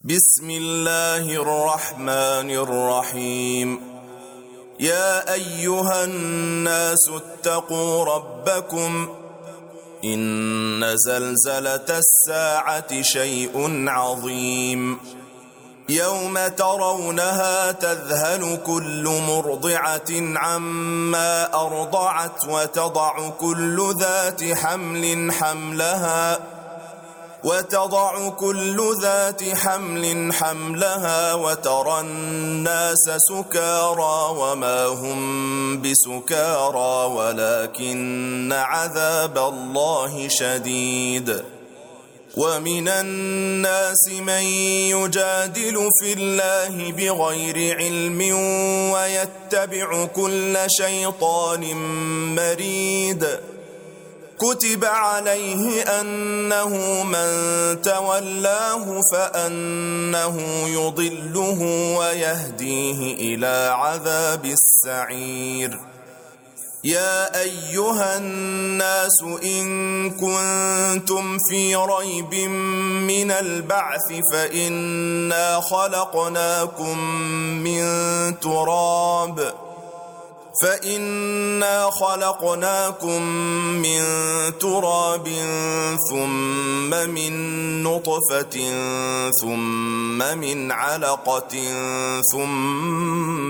بسم الله الرحمن الرحيم. يا أيها الناس اتقوا ربكم إن زلزلة الساعة شيء عظيم. يوم ترونها تذهل كل مرضعة عما أرضعت وتضع كل ذات حملها وترى الناس سكارى وما هم بسكارى ولكن عذاب الله شديد. ومن الناس من يجادل في الله بغير علم ويتبع كل شيطان مريد. كتب عليه أنه من تولاه فأنه يضله ويهديه إلى عذاب السعير. يا أيها الناس إن كنتم في ريب من البعث فإنا خلقناكم من تراب ثم من نطفة ثم من علقة ثم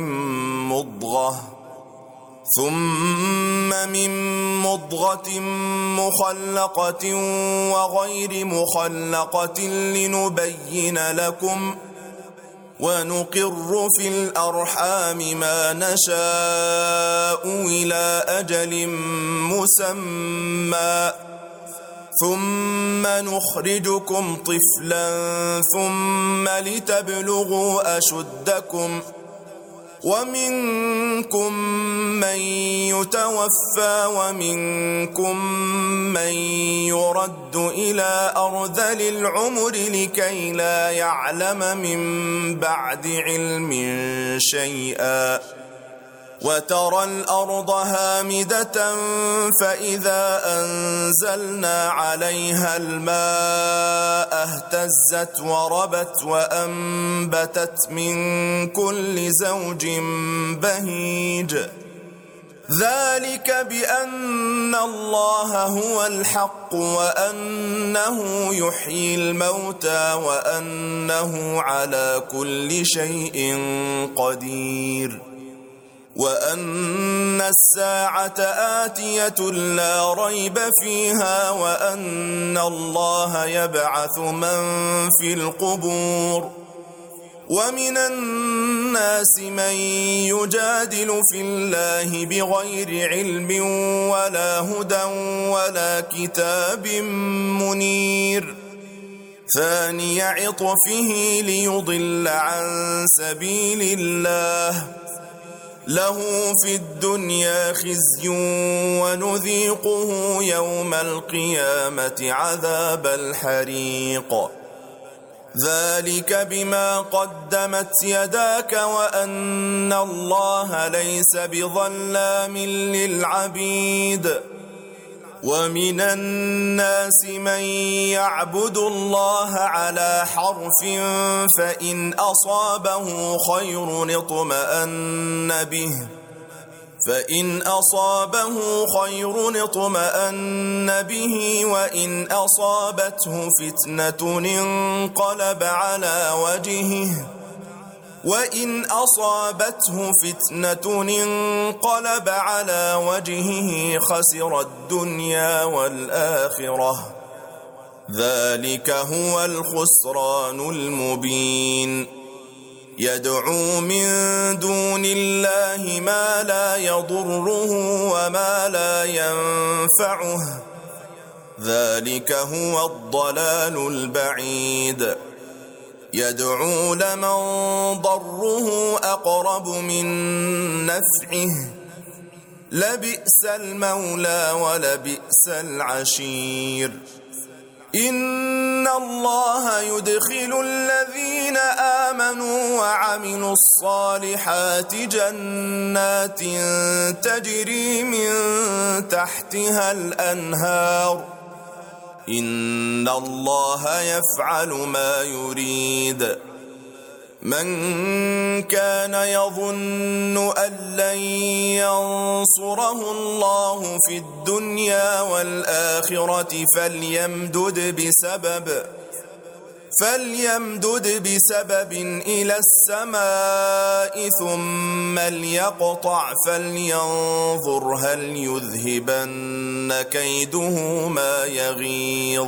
من مضغة مخلقة وغير مخلقة لنبين لكم ونقر في الأرحام ما نشاء إلى أجل مسمى ثم نخرجكم طفلا ثم لتبلغوا أشدكم ومنكم من يتوفى ومنكم من يرد إلى أرذل العمر لكي لا يعلم من بعد علم شيئا. وترى الأرض هامدة فإذا أنزلنا عليها الماء اهتزت وربت وأنبتت من كل زوج بهيج. ذلك بأن الله هو الحق وأنه يحيي الموتى وأنه على كل شيء قدير وأن الساعة آتية لا ريب فيها وأن الله يبعث من في القبور. ومن الناس من يجادل في الله بغير علم ولا هدى ولا كتاب منير. ثاني عطفه ليضل عن سبيل الله له في الدنيا خزي ونذيقه يوم القيامة عذاب الحريق. ذلك بما قدمت يداك وأن الله ليس بظلام للعبيد. ومن الناس من يعبد الله على حرف فإن أصابه خير اطمأن به وإن أصابته فتنة انقلب على وجهه خسر الدنيا والآخرة. ذلك هو الخسران المبين. يدعو من دون الله ما لا يضره وما لا ينفعه. ذلك هو الضلال البعيد. يدعو لمن ضره أقرب من نفعه. لبئس المولى ولبئس العشير. إن الله يدخل الذين آمنوا وعملوا الصالحات جنات تجري من تحتها الأنهار إن الله يفعل ما يريد. من كان يظن أن لن ينصره الله في الدنيا والآخرة فليمدد بسبب إلى السماء ثم ليقطع فلينظر هل يذهبن كيده ما يغيظ.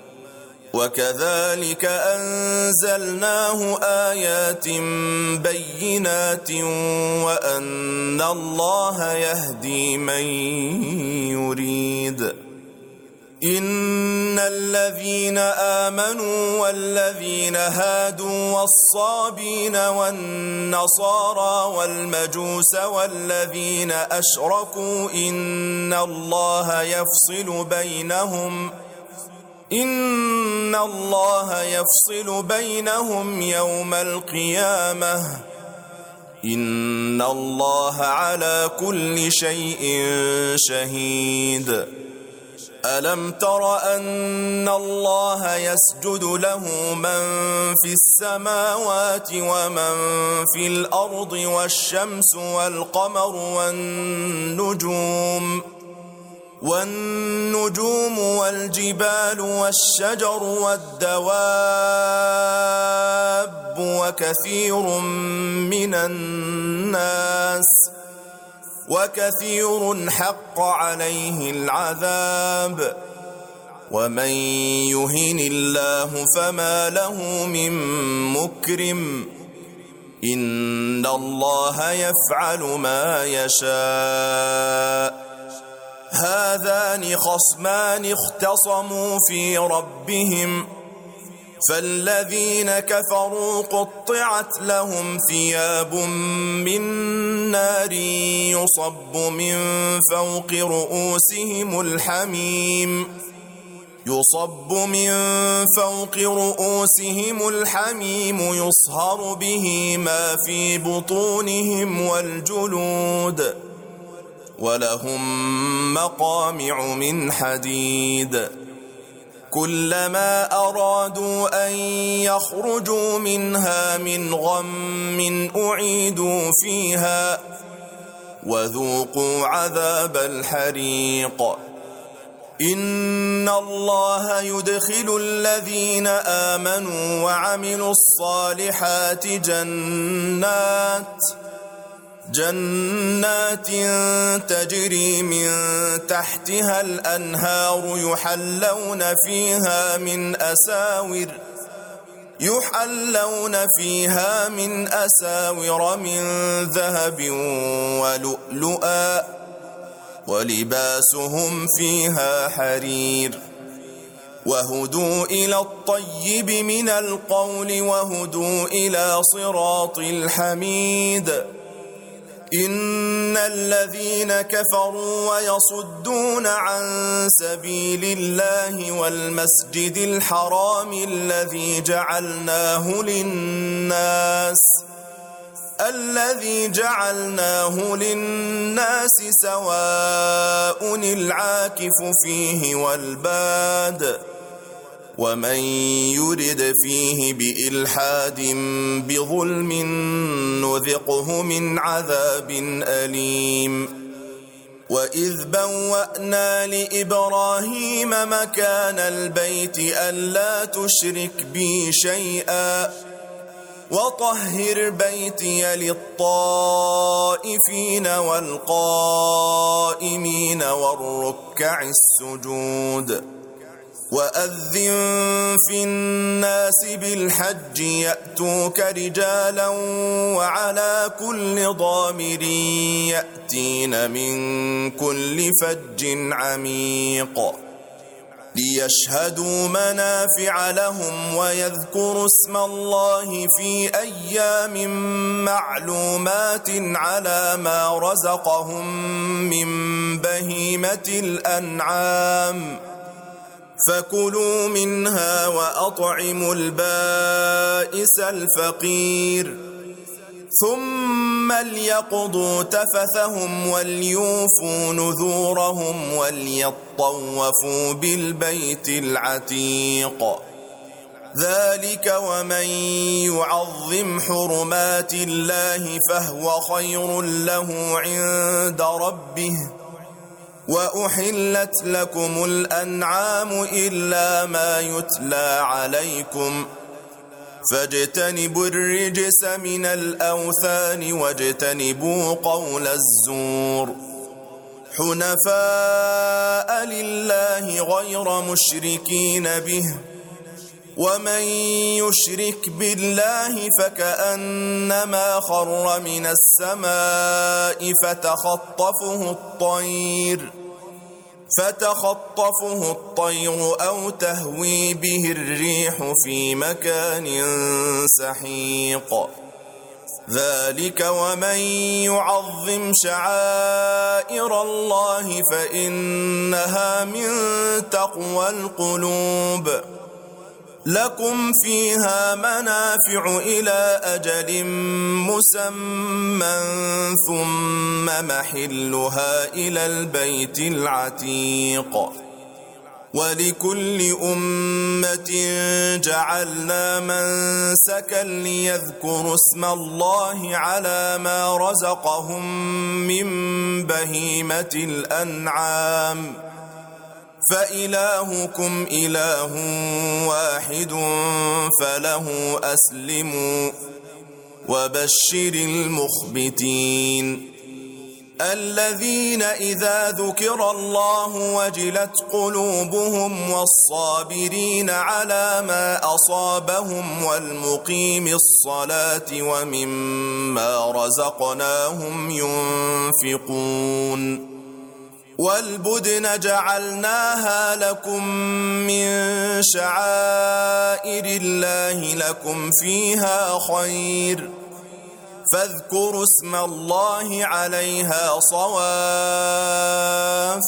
وكذلك أنزلناه آيات بينات وأن الله يهدي من يريد. إن الذين آمنوا والذين هادوا والصابين والنصارى والمجوس والذين أشركوا إن الله يفصل بينهم يوم القيامة. إن الله على كل شيء شهيد. ألم تر أن الله يسجد له من في السماوات ومن في الأرض والشمس والقمر والنجوم والجبال والشجر والدواب وكثير حق عليه العذاب. ومن يهن الله فما له من مكرم. إن الله يفعل ما يشاء. هذان خصمان اختصموا في ربهم فالذين كفروا قطعت لهم ثياب من نار يصب من فوق رؤوسهم الحميم يصهر به ما في بطونهم والجلود ولهم مقامع من حديد. كلما أرادوا أن يخرجوا منها من غم أعيدوا فيها وذوقوا عذاب الحريق. إن الله يدخل الذين آمنوا وعملوا الصالحات جنات تجري من تحتها الأنهار يحلون فيها من أساور من ذهب ولؤلؤا ولباسهم فيها حرير. وهدوا إلى الطيب من القول وهدوا إلى صراط الحميد. إن الذين كفروا ويصدون عن سبيل الله والمسجد الحرام الذي جعلناه للناس سواء العاكف فيه والباد. ومن يرد فيه بإلحاد بظلم نذقه من عذاب أليم. وإذ بوأنا لإبراهيم مكان البيت ألا تشرك بي شيئا وطهر بيتي للطائفين والقائمين والركع السجود. وأذن في الناس بالحج يأتوك رجالا وعلى كل ضامر يأتين من كل فج عميق ليشهدوا منافع لهم ويذكروا اسم الله في أيام معلومات على ما رزقهم من بهيمة الأنعام فكلوا منها وأطعموا البائس الفقير. ثم ليقضوا تفثهم وليوفوا نذورهم وليطوفوا بالبيت العتيق. ذلك ومن يعظم حرمات الله فهو خير له عند ربه. وأحلت لكم الأنعام إلا ما يتلى عليكم فاجتنبوا الرجس من الأوثان واجتنبوا قول الزور حنفاء لله غير مشركين به. ومن يشرك بالله فكأنما خر من السماء فتخطفه الطير أو تهوي به الريح في مكان سحيق. ذلك ومن يعظم شعائر الله فإنها من تقوى القلوب. لكم فيها منافع إلى أجل مسمى ثم محلها إلى البيت العتيق. ولكل أمة جعلنا منسكا ليذكروا اسم الله على ما رزقهم من بهيمة الأنعام فإلهكم إله واحد فله أسلموا وبشر المخبتين الذين إذا ذكر الله وجلت قلوبهم والصابرين على ما أصابهم والمقيم الصلاة ومما رزقناهم ينفقون. والبدن جعلناها لكم من شعائر الله لكم فيها خير فاذكروا اسم الله عليها صواف.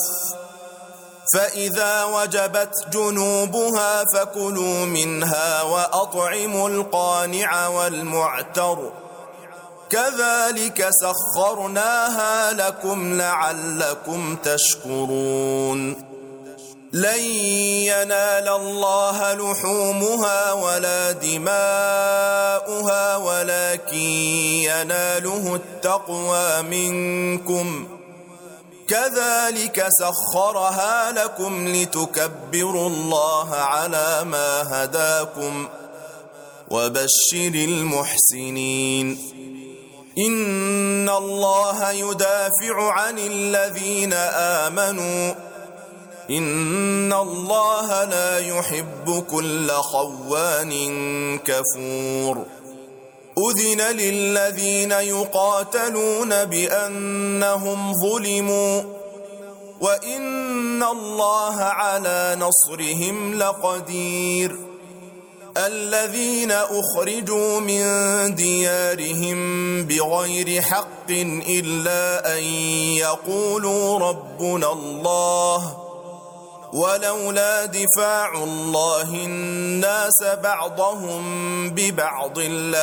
فإذا وجبت جنوبها فكلوا منها وأطعموا القانع والمعتر كذلك سخرناها لكم لعلكم تشكرون. لن ينال الله لحومها ولا دماؤها ولكن يناله التقوى منكم كذلك سخرها لكم لتكبروا الله على ما هداكم وبشر المحسنين. إن الله يدافع عن الذين آمنوا إن الله لا يحب كل خوان كفور. أذن للذين يقاتلون بأنهم ظلموا وإن الله على نصرهم لقدير. الذين أخرجوا من ديارهم بغير حق إلا أن يقولوا ربنا الله ولولا دفاع الله الناس بعضهم ببعض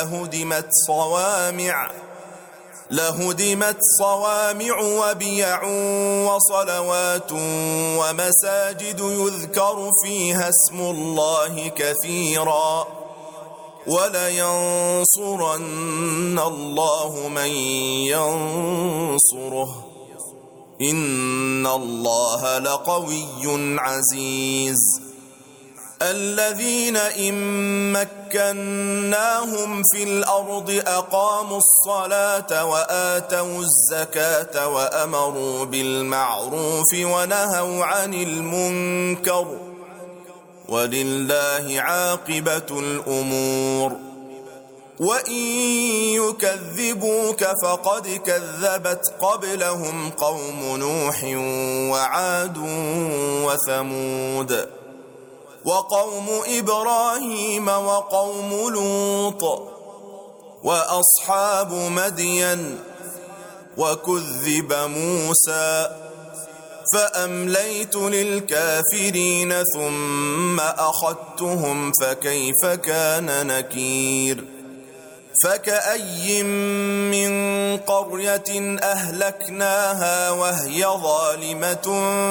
لهدمت صوامع وبيع وصلوات ومساجد يذكر فيها اسم الله كثيرا ولينصرن الله من ينصره إن الله لقوي عزيز. الذين إن مكناهم في الأرض أقاموا الصلاة وآتوا الزكاة وأمروا بالمعروف ونهوا عن المنكر ولله عاقبة الأمور. وإن يكذبوك فقد كذبت قبلهم قوم نوح وعاد وثمود وقوم إبراهيم وقوم لوط وأصحاب مدين وكذب موسى فأمليت للكافرين ثم أخذتهم فكيف كان نكير. فكأي من قرية أهلكناها وهي ظالمة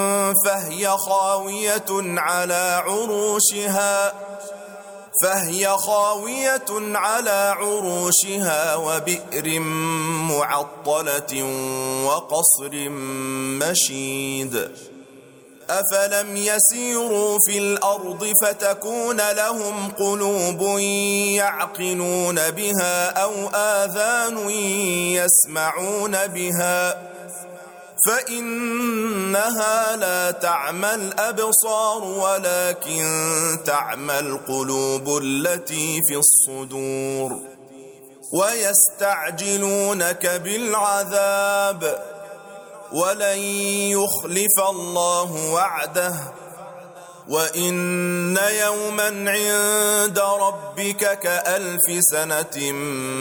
فهي خاوية على عروشها وبئر معطلة وقصر مشيد أفلم يسيروا في الأرض فتكون لهم قلوب يعقلون بها أو آذان يسمعون بها فإنها لا تعمى الأبصار ولكن تعمى القلوب التي في الصدور ويستعجلونك بالعذاب ولن يخلف الله وعده وإن يوما عند ربك كألف سنة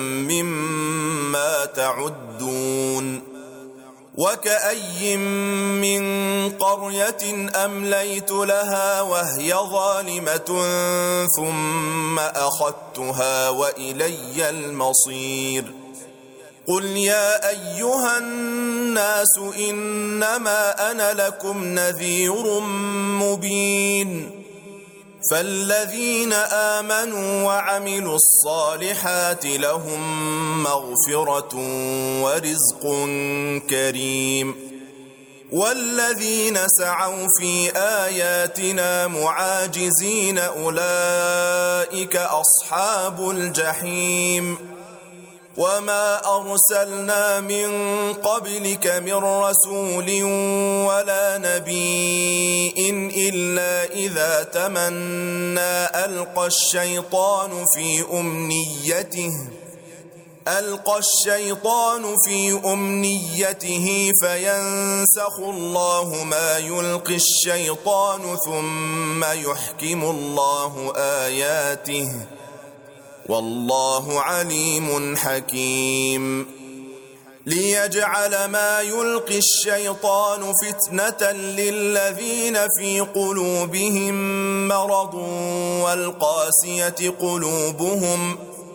مما تعدون وكأي من قرية أمليت لها وهي ظالمة ثم أخذتها وإلي المصير قل يا أيها الناس إنما أنا لكم نذير مبين فالذين آمنوا وعملوا الصالحات لهم مغفرة ورزق كريم والذين سعوا في آياتنا معاجزين أولئك أصحاب الجحيم وما أرسلنا من قبلك من رسول ولا نبي إلا إذا تمنى ألقى الشيطان في أمنيته فينسخ الله ما يلقي الشيطان ثم يحكم الله آياته والله عليم حكيم ليجعل ما يلقي الشيطان فتنة للذين في قلوبهم مرض والقاسية قلوبهم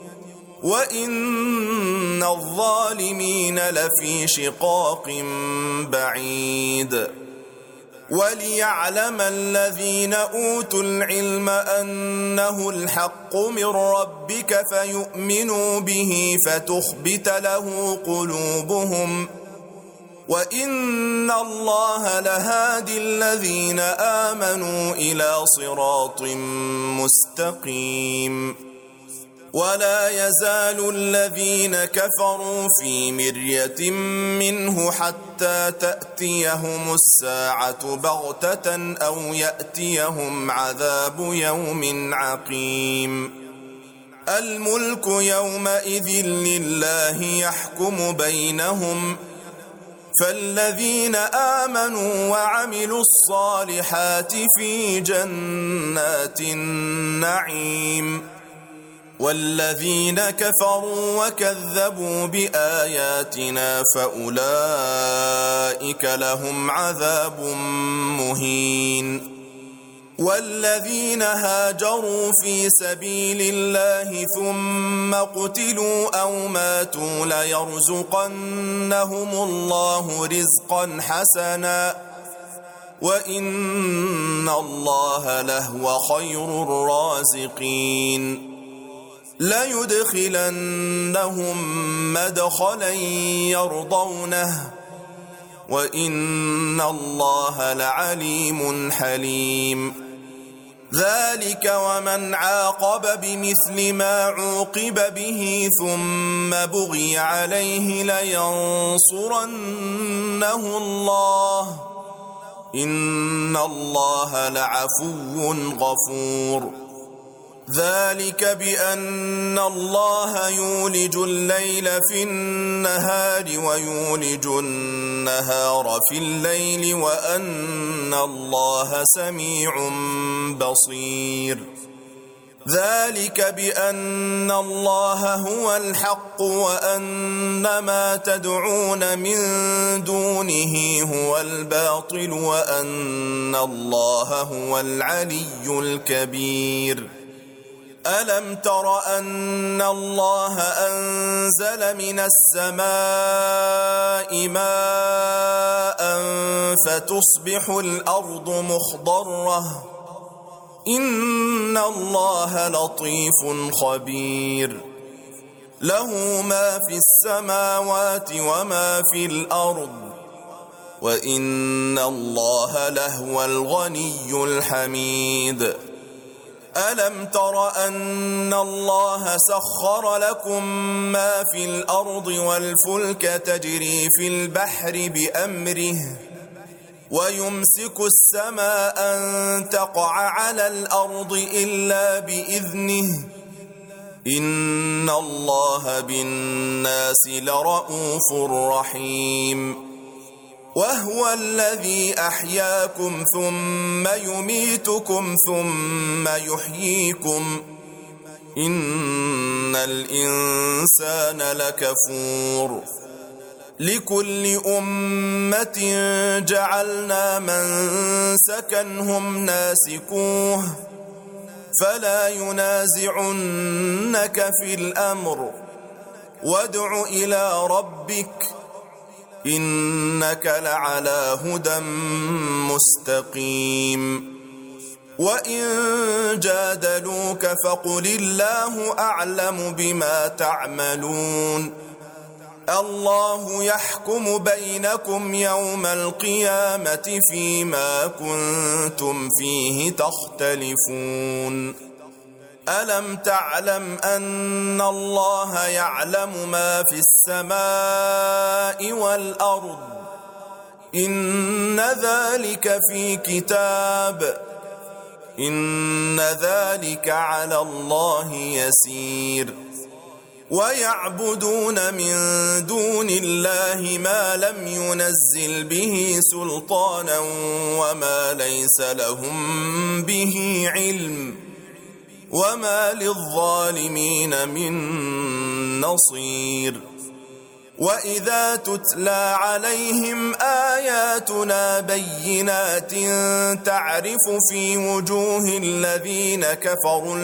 وإن الظالمين لفي شقاق بعيد وليعلم الذين أوتوا العلم أنه الحق من ربك فيؤمنوا به فتخبت له قلوبهم وإن الله لهادي الذين آمنوا إلى صراط مستقيم ولا يزال الذين كفروا في مرية منه حتى تأتيهم الساعة بغتة أو يأتيهم عذاب يوم عقيم الملك يومئذ لله يحكم بينهم فالذين آمنوا وعملوا الصالحات في جنات النعيم والذين كفروا وكذبوا بآياتنا فأولئك لهم عذاب مهين والذين هاجروا في سبيل الله ثم قتلوا أو ماتوا ليرزقنهم الله رزقا حسنا وإن الله لهو خير الرازقين ليدخلنهم مدخلا يرضونه وإن الله لعليم حليم ذلك ومن عاقب بمثل ما عوقب به ثم بغي عليه لينصرنه الله إن الله لعفو غفور ذلك بأن الله يولج الليل في النهار ويولج النهار في الليل وأن الله سميع بصير ذلك بأن الله هو الحق وأن ما تدعون من دونه هو الباطل وأن الله هو العلي الكبير ألم تر أن الله أنزل من السماء ماء فتصبح الأرض مخضرة إن الله لطيف خبير له ما في السماوات وما في الأرض وإن الله لهو الغني الحميد ألم تر أن الله سخر لكم ما في الأرض والفلك تجري في البحر بأمره ويمسك السماء أن تقع على الأرض إلا بإذنه إن الله بالناس لرءوف رحيم وهو الذي أحياكم ثم يميتكم ثم يحييكم إن الإنسان لكفور لكل أمة جعلنا منسكا هم ناسكوه فلا ينازعنك في الأمر وادع إلى ربك إنك لعلى هدى مستقيم وإن جادلوك فقل الله أعلم بما تعملون الله يحكم بينكم يوم القيامة فيما كنتم فيه تختلفون ألم تعلم أن الله يعلم ما في السماء والأرض إن ذلك في كتاب إن ذلك على الله يسير ويعبدون من دون الله ما لم ينزل به سلطانا وما ليس لهم به علم وما للظالمين من نصير وإذا تتلى عليهم آياتنا بينات تعرف في وجوه الذين كفروا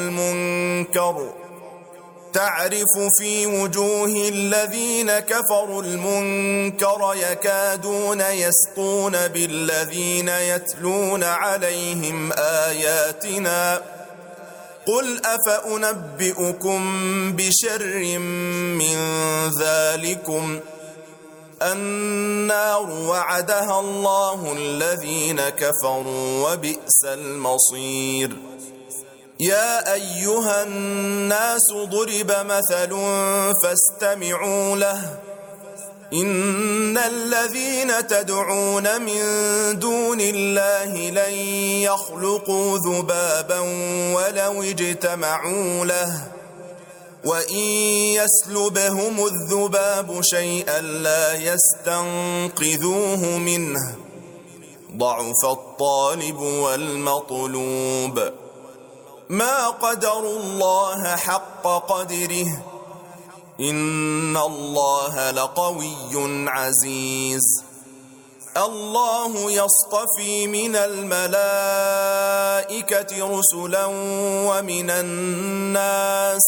المنكر يكادون يسطون بالذين يتلون عليهم آياتنا قل أفأنبئكم بشر من ذلكم النار وعدها الله الذين كفروا وبئس المصير يا أيها الناس ضرب مثل فاستمعوا له إن الذين تدعون من دون الله لن يخلقوا ذبابا ولو اجتمعوا له وإن يسلبهم الذباب شيئا لا يستنقذوه منه ضعف الطالب والمطلوب ما قدروا الله حق قدره إن الله لقوي عزيز الله يصطفي من الملائكة رسلا ومن الناس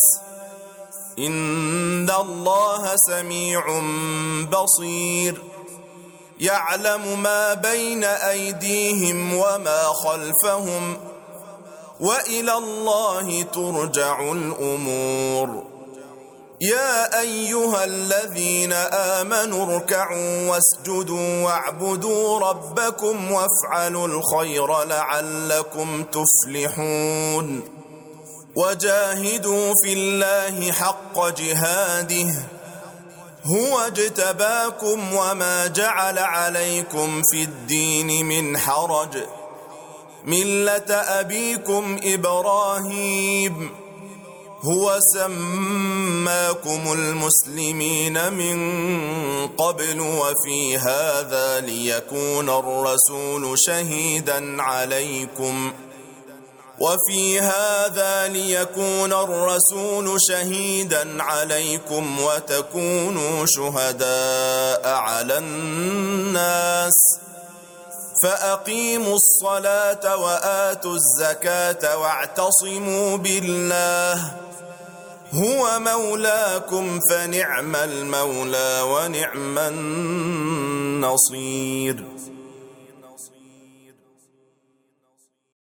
إن الله سميع بصير يعلم ما بين أيديهم وما خلفهم وإلى الله ترجع الأمور يا أيها الذين آمنوا اركعوا واسجدوا واعبدوا ربكم وافعلوا الخير لعلكم تفلحون وجاهدوا في الله حق جهاده هو اجتباكم وما جعل عليكم في الدين من حرج ملة أبيكم إبراهيم هو سماكم المسلمين من قبل وفي هذا ليكون الرسول شهيدا عليكم وتكونوا شهداء على الناس فأقيموا الصلاة وآتوا الزكاة واعتصموا بالله هو مولاكم فنعم المولى ونعم النصير.